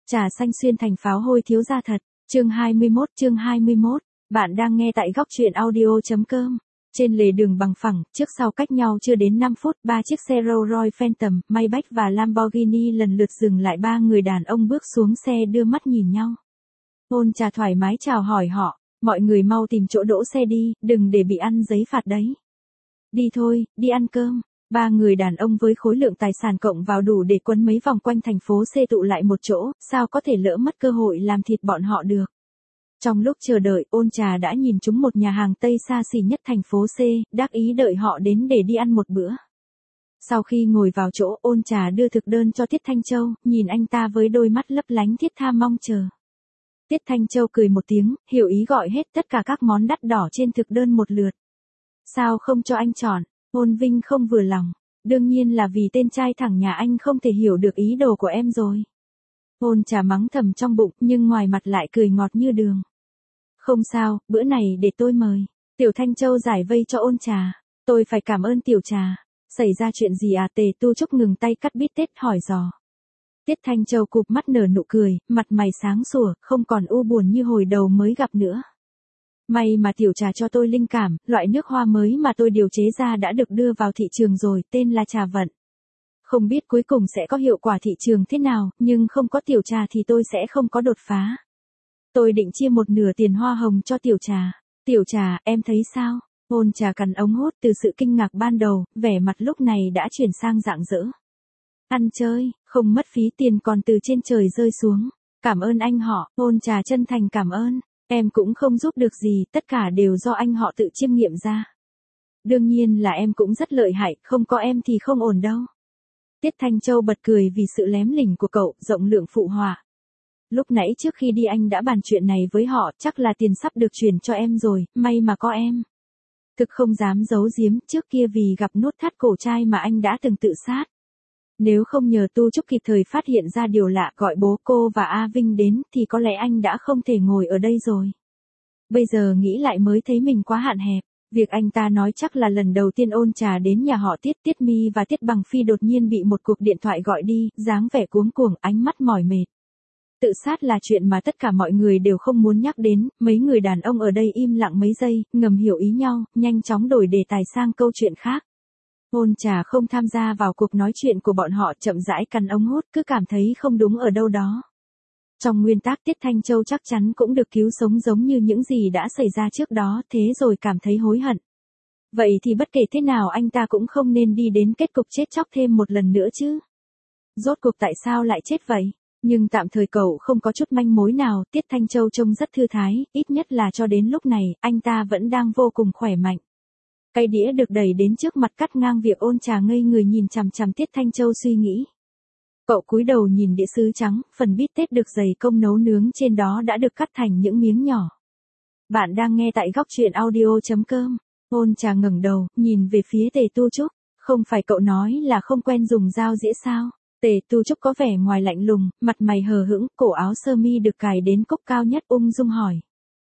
Trà xanh xuyên thành pháo hôi thiếu gia thật. Chương 21. Bạn đang nghe tại góc truyện audio.com. Trên lề đường bằng phẳng, trước sau cách nhau chưa đến 5 phút, ba chiếc xe Rolls Royce Phantom, Maybach và Lamborghini lần lượt dừng lại, ba người đàn ông bước xuống xe đưa mắt nhìn nhau. Ôn Trà thoải mái chào hỏi họ, mọi người mau tìm chỗ đỗ xe đi, đừng để bị ăn giấy phạt đấy. Đi thôi, đi ăn cơm. Ba người đàn ông với khối lượng tài sản cộng vào đủ để quấn mấy vòng quanh thành phố C tụ lại một chỗ, sao có thể lỡ mất cơ hội làm thịt bọn họ được. Trong lúc chờ đợi, Ôn Trà đã nhìn trúng một nhà hàng Tây xa xỉ nhất thành phố C, đắc ý đợi họ đến để đi ăn một bữa. Sau khi ngồi vào chỗ, Ôn Trà đưa thực đơn cho Tiết Thanh Châu, nhìn anh ta với đôi mắt lấp lánh thiết tha mong chờ. Tiết Thanh Châu cười một tiếng, hiểu ý gọi hết tất cả các món đắt đỏ trên thực đơn một lượt. Sao không cho anh chọn? Ôn Vinh không vừa lòng. Đương nhiên là vì tên trai thẳng nhà anh không thể hiểu được ý đồ của em rồi. Ôn Trà mắng thầm trong bụng, nhưng ngoài mặt lại cười ngọt như đường. Không sao, bữa này để tôi mời. Tiểu Thanh Châu giải vây cho Ôn Trà. Tôi phải cảm ơn Tiểu Trà. Xảy ra chuyện gì à? Tề Tu Trúc ngừng tay cắt bít tết hỏi dò. Tiết Thanh Châu cụp mắt nở nụ cười, mặt mày sáng sủa, không còn u buồn như hồi đầu mới gặp nữa. May mà Tiểu Trà cho tôi linh cảm, loại nước hoa mới mà tôi điều chế ra đã được đưa vào thị trường rồi, tên là Trà Vận. Không biết cuối cùng sẽ có hiệu quả thị trường thế nào, nhưng không có Tiểu Trà thì tôi sẽ không có đột phá. Tôi định chia một nửa tiền hoa hồng cho Tiểu Trà. Tiểu Trà, em thấy sao? Ôn Trà cắn ống hút, từ sự kinh ngạc ban đầu, vẻ mặt lúc này đã chuyển sang rạng rỡ. Ăn chơi, không mất phí tiền còn từ trên trời rơi xuống. Cảm ơn anh họ. Ôn Trà chân thành cảm ơn. Em cũng không giúp được gì, tất cả đều do anh họ tự chiêm nghiệm ra. Đương nhiên là em cũng rất lợi hại, không có em thì không ổn đâu. Tiết Thanh Châu bật cười vì sự lém lỉnh của cậu, rộng lượng phụ họa. Lúc nãy trước khi đi anh đã bàn chuyện này với họ, chắc là tiền sắp được chuyển cho em rồi, may mà có em. Thực không dám giấu giếm, trước kia vì gặp nút thắt cổ trai mà anh đã từng tự sát. Nếu không nhờ Tu Trúc kịp thời phát hiện ra điều lạ gọi bố cô và A Vinh đến thì có lẽ anh đã không thể ngồi ở đây rồi. Bây giờ nghĩ lại mới thấy mình quá hạn hẹp. Việc anh ta nói chắc là lần đầu tiên Ôn Trà đến nhà họ Tiết. Tiết Mi và Tiết Bằng Phi đột nhiên bị một cuộc điện thoại gọi đi, dáng vẻ cuống cuồng, ánh mắt mỏi mệt. Tự sát là chuyện mà tất cả mọi người đều không muốn nhắc đến, mấy người đàn ông ở đây im lặng mấy giây, ngầm hiểu ý nhau, nhanh chóng đổi đề tài sang câu chuyện khác. Ôn Trà không tham gia vào cuộc nói chuyện của bọn họ, chậm rãi cắn ống hút, cứ cảm thấy không đúng ở đâu đó. Trong nguyên tắc Tiết Thanh Châu chắc chắn cũng được cứu sống giống như những gì đã xảy ra trước đó, thế rồi cảm thấy hối hận. Vậy thì bất kể thế nào anh ta cũng không nên đi đến kết cục chết chóc thêm một lần nữa chứ. Rốt cuộc tại sao lại chết vậy? Nhưng tạm thời cậu không có chút manh mối nào, Tiết Thanh Châu trông rất thư thái, ít nhất là cho đến lúc này, anh ta vẫn đang vô cùng khỏe mạnh. Cây đĩa được đẩy đến trước mặt cắt ngang việc Ôn Trà ngây người nhìn chằm chằm Tiết Thanh Châu suy nghĩ. Cậu cúi đầu nhìn đĩa sứ trắng, phần bít tết được dày công nấu nướng trên đó đã được cắt thành những miếng nhỏ. Bạn đang nghe tại góc truyện audio.com. Ôn Trà ngẩng đầu, nhìn về phía Tề Tu Trúc. Không phải cậu nói là không quen dùng dao dĩa sao? Tề Tu Trúc có vẻ ngoài lạnh lùng, mặt mày hờ hững, cổ áo sơ mi được cài đến cúc cao nhất, ung dung hỏi.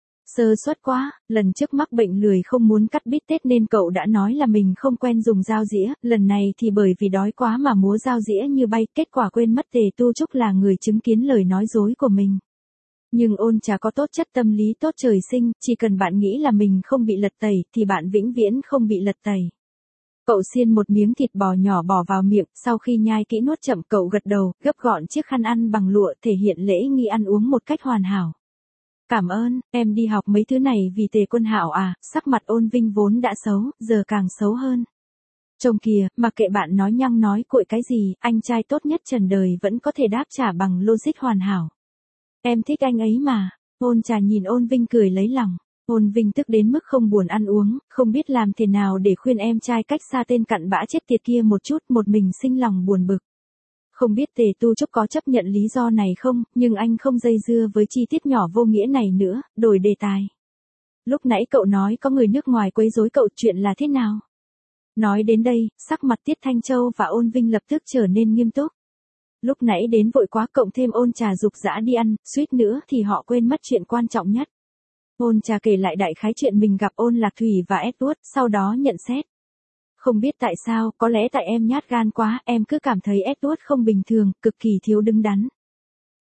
Sơ suất quá, lần trước mắc bệnh lười không muốn cắt bít tết nên cậu đã nói là mình không quen dùng dao dĩa, lần này thì bởi vì đói quá mà múa dao dĩa như bay, kết quả quên mất Tề Tu Trúc là người chứng kiến lời nói dối của mình. Nhưng Ôn Trà có tốt chất tâm lý tốt trời sinh, chỉ cần bạn nghĩ là mình không bị lật tẩy thì bạn vĩnh viễn không bị lật tẩy. Cậu xiên một miếng thịt bò nhỏ bỏ vào miệng, sau khi nhai kỹ nuốt chậm cậu gật đầu, gấp gọn chiếc khăn ăn bằng lụa thể hiện lễ nghi ăn uống một cách hoàn hảo. Cảm ơn, em đi học mấy thứ này vì Tề Quân Hạo à? Sắc mặt Ôn Vinh vốn đã xấu, giờ càng xấu hơn. Trông kìa, mặc kệ bạn nói nhăng nói cuội cái gì, anh trai tốt nhất trần đời vẫn có thể đáp trả bằng logic hoàn hảo. Em thích anh ấy mà. Ôn Trà nhìn Ôn Vinh cười lấy lòng. Ôn Vinh tức đến mức không buồn ăn uống, không biết làm thế nào để khuyên em trai cách xa tên cặn bã chết tiệt kia một chút, một mình sinh lòng buồn bực. Không biết Tề Tu Trúc có chấp nhận lý do này không, nhưng anh không dây dưa với chi tiết nhỏ vô nghĩa này nữa, đổi đề tài. Lúc nãy cậu nói có người nước ngoài quấy rối cậu, chuyện là thế nào? Nói đến đây, sắc mặt Tiết Thanh Châu và Ôn Vinh lập tức trở nên nghiêm túc. Lúc nãy đến vội quá cộng thêm Ôn Trà dục dã đi ăn, suýt nữa thì họ quên mất chuyện quan trọng nhất. Ôn Trà kể lại đại khái chuyện mình gặp Ôn Lạc Thủy và Edward, sau đó nhận xét. Không biết tại sao, có lẽ tại em nhát gan quá, em cứ cảm thấy Edward không bình thường, cực kỳ thiếu đứng đắn.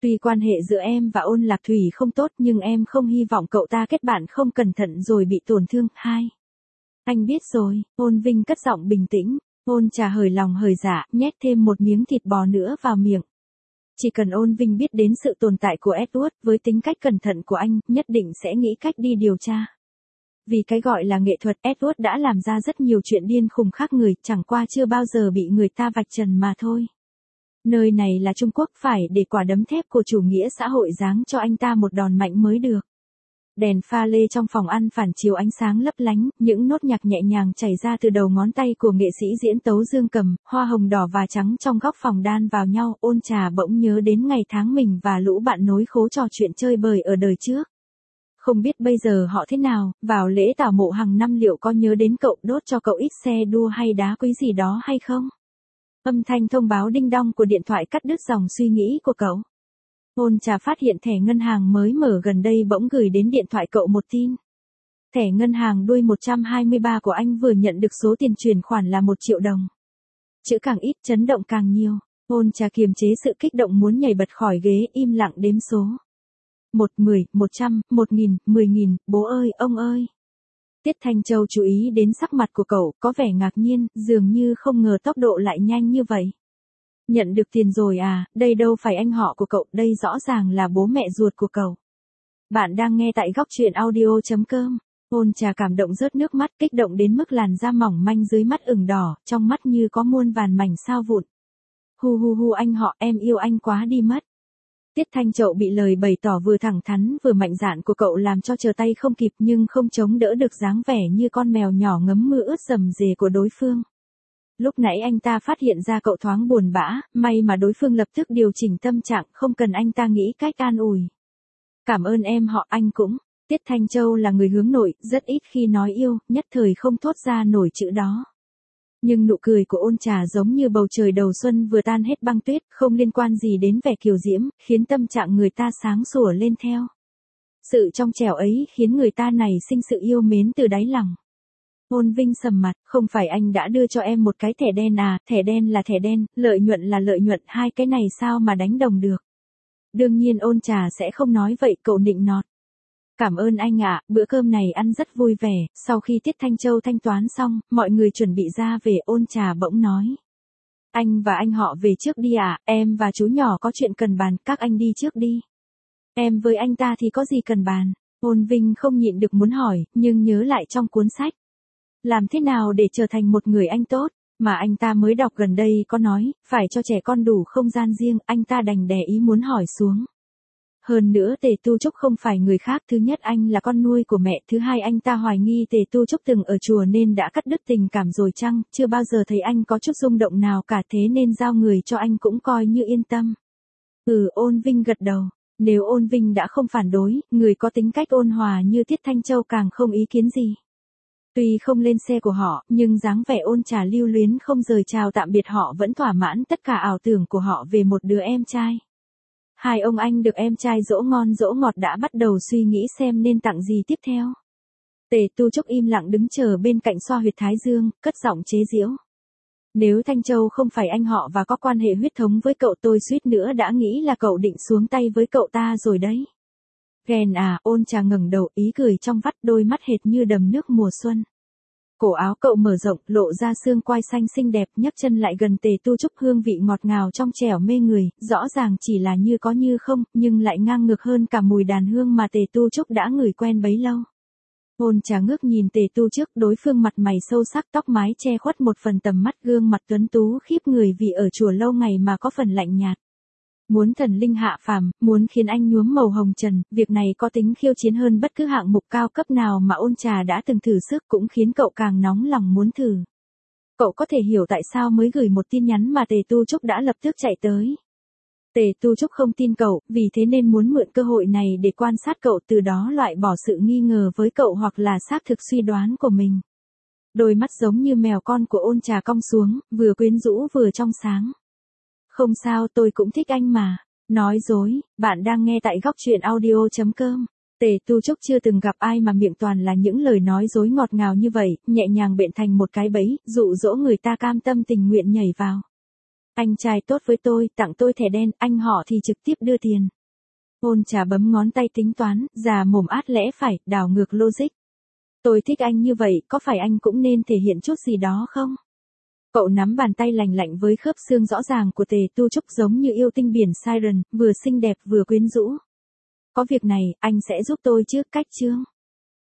Tuy quan hệ giữa em và Ôn Lạc Thủy không tốt nhưng em không hy vọng cậu ta kết bạn không cẩn thận rồi bị tổn thương. Hai. Anh biết rồi, Ôn Vinh cất giọng bình tĩnh. Ôn Trà hời lòng hời dạ, nhét thêm một miếng thịt bò nữa vào miệng. Chỉ cần Ôn Vinh biết đến sự tồn tại của Edward, với tính cách cẩn thận của anh, nhất định sẽ nghĩ cách đi điều tra. Vì cái gọi là nghệ thuật, Edward đã làm ra rất nhiều chuyện điên khùng khác người, chẳng qua chưa bao giờ bị người ta vạch trần mà thôi. Nơi này là Trung Quốc, phải để quả đấm thép của chủ nghĩa xã hội giáng cho anh ta một đòn mạnh mới được. Đèn pha lê trong phòng ăn phản chiếu ánh sáng lấp lánh, những nốt nhạc nhẹ nhàng chảy ra từ đầu ngón tay của nghệ sĩ diễn tấu dương cầm, hoa hồng đỏ và trắng trong góc phòng đan vào nhau. Ôn Trà bỗng nhớ đến ngày tháng mình và lũ bạn nối khố trò chuyện chơi bời ở đời trước. Không biết bây giờ họ thế nào, vào lễ tảo mộ hàng năm liệu có nhớ đến cậu, đốt cho cậu ít xe đua hay đá quý gì đó hay không? Âm thanh thông báo đinh đong của điện thoại cắt đứt dòng suy nghĩ của cậu. Ôn Trà phát hiện thẻ ngân hàng mới mở gần đây bỗng gửi đến điện thoại cậu một tin. Thẻ ngân hàng đuôi 123 của anh vừa nhận được số tiền chuyển khoản là 1 triệu đồng. Chữ càng ít chấn động càng nhiều. Ôn Trà kiềm chế sự kích động muốn nhảy bật khỏi ghế, im lặng đếm số. 1, 10, 100, 1000, 10.000, bố ơi, ông ơi. Tiết Thanh Châu chú ý đến sắc mặt của cậu, có vẻ ngạc nhiên, dường như không ngờ tốc độ lại nhanh như vậy. Nhận được tiền rồi à, đây đâu phải anh họ của cậu, đây rõ ràng là bố mẹ ruột của cậu. Bạn đang nghe tại góc truyện audio.com. Ôn Trà cảm động rớt nước mắt, kích động đến mức làn da mỏng manh dưới mắt ửng đỏ, trong mắt như có muôn vàn mảnh sao vụn. Hu hu hu, anh họ, em yêu anh quá đi mất. Tiết Thanh Châu bị lời bày tỏ vừa thẳng thắn vừa mạnh dạn của cậu làm cho trở tay không kịp nhưng không chống đỡ được dáng vẻ như con mèo nhỏ ngấm mưa ướt rầm rề của đối phương. Lúc nãy anh ta phát hiện ra cậu thoáng buồn bã, may mà đối phương lập tức điều chỉnh tâm trạng, không cần anh ta nghĩ cách an ủi. Cảm ơn em họ, anh cũng. Tiết Thanh Châu là người hướng nội, rất ít khi nói yêu, nhất thời không thốt ra nổi chữ đó. Nhưng nụ cười của Ôn Trà giống như bầu trời đầu xuân vừa tan hết băng tuyết, không liên quan gì đến vẻ kiều diễm, khiến tâm trạng người ta sáng sủa lên theo. Sự trong trẻo ấy khiến người ta nảy sinh sự yêu mến từ đáy lòng. Ôn Vinh sầm mặt, không phải anh đã đưa cho em một cái thẻ đen à, thẻ đen là thẻ đen, lợi nhuận là lợi nhuận, hai cái này sao mà đánh đồng được. Đương nhiên Ôn Trà sẽ không nói vậy, cậu nịnh nọt. Cảm ơn anh ạ, bữa cơm này ăn rất vui vẻ. Sau khi Tiết Thanh Châu thanh toán xong, mọi người chuẩn bị ra về. Ôn Trà bỗng nói. Anh và anh họ về trước đi ạ, em và chú nhỏ có chuyện cần bàn, các anh đi trước đi. Em với anh ta thì có gì cần bàn. Ôn Vinh không nhịn được muốn hỏi, nhưng nhớ lại trong cuốn sách. Làm thế nào để trở thành một người anh tốt, mà anh ta mới đọc gần đây có nói, phải cho trẻ con đủ không gian riêng, anh ta đành đè ý muốn hỏi xuống. Hơn nữa Tề Tu Trúc không phải người khác, thứ nhất anh là con nuôi của mẹ, thứ hai anh ta hoài nghi Tề Tu Trúc từng ở chùa nên đã cắt đứt tình cảm rồi chăng, chưa bao giờ thấy anh có chút rung động nào cả, thế nên giao người cho anh cũng coi như yên tâm. Ôn Vinh gật đầu, nếu Ôn Vinh đã không phản đối, người có tính cách ôn hòa như Tiết Thanh Châu càng không ý kiến gì. Tuy không lên xe của họ, nhưng dáng vẻ Ôn Trà lưu luyến không rời chào tạm biệt họ vẫn thỏa mãn tất cả ảo tưởng của họ về một đứa em trai. Hai ông anh được em trai dỗ ngon dỗ ngọt đã bắt đầu suy nghĩ xem nên tặng gì tiếp theo. Tề Tu Trúc im lặng đứng chờ bên cạnh xoa huyệt thái dương, cất giọng chế giễu. Nếu Thanh Châu không phải anh họ và có quan hệ huyết thống với cậu, tôi suýt nữa đã nghĩ là cậu định xuống tay với cậu ta rồi đấy. Ghen à, Ôn Trà ngẩng đầu, ý cười trong vắt, đôi mắt hệt như đầm nước mùa xuân. Cổ áo cậu mở rộng, lộ ra xương quai xanh xinh đẹp, nhấc chân lại gần Tề Tu Trúc, hương vị ngọt ngào trong trẻo mê người, rõ ràng chỉ là như có như không, nhưng lại ngang ngược hơn cả mùi đàn hương mà Tề Tu Trúc đã ngửi quen bấy lâu. Ôn Trà ngước nhìn Tề Tu Trúc, đối phương mặt mày sâu sắc, tóc mái che khuất một phần tầm mắt, gương mặt tuấn tú khiếp người vì ở chùa lâu ngày mà có phần lạnh nhạt. Muốn thần linh hạ phàm, muốn khiến anh nhuốm màu hồng trần, việc này có tính khiêu chiến hơn bất cứ hạng mục cao cấp nào mà Ôn Trà đã từng thử sức, cũng khiến cậu càng nóng lòng muốn thử. Cậu có thể hiểu tại sao mới gửi một tin nhắn mà Tề Tu Trúc đã lập tức chạy tới. Tề Tu Trúc không tin cậu, vì thế nên muốn mượn cơ hội này để quan sát cậu, từ đó loại bỏ sự nghi ngờ với cậu hoặc là xác thực suy đoán của mình. Đôi mắt giống như mèo con của Ôn Trà cong xuống, vừa quyến rũ vừa trong sáng. Không sao, tôi cũng thích anh mà. Nói dối, bạn đang nghe tại góc truyện audio.com. Tề Tu Trúc chưa từng gặp ai mà miệng toàn là những lời nói dối ngọt ngào như vậy, nhẹ nhàng bện thành một cái bẫy, dụ dỗ người ta cam tâm tình nguyện nhảy vào. Anh trai tốt với tôi, tặng tôi thẻ đen, anh họ thì trực tiếp đưa tiền. Hôn trà bấm ngón tay tính toán, già mồm át lẽ phải, đảo ngược logic. Tôi thích anh như vậy, có phải anh cũng nên thể hiện chút gì đó không? Cậu nắm bàn tay lành lạnh với khớp xương rõ ràng của Tề Tu Trúc giống như yêu tinh biển Siren, vừa xinh đẹp vừa quyến rũ. Có việc này, anh sẽ giúp tôi chứ, cách chương.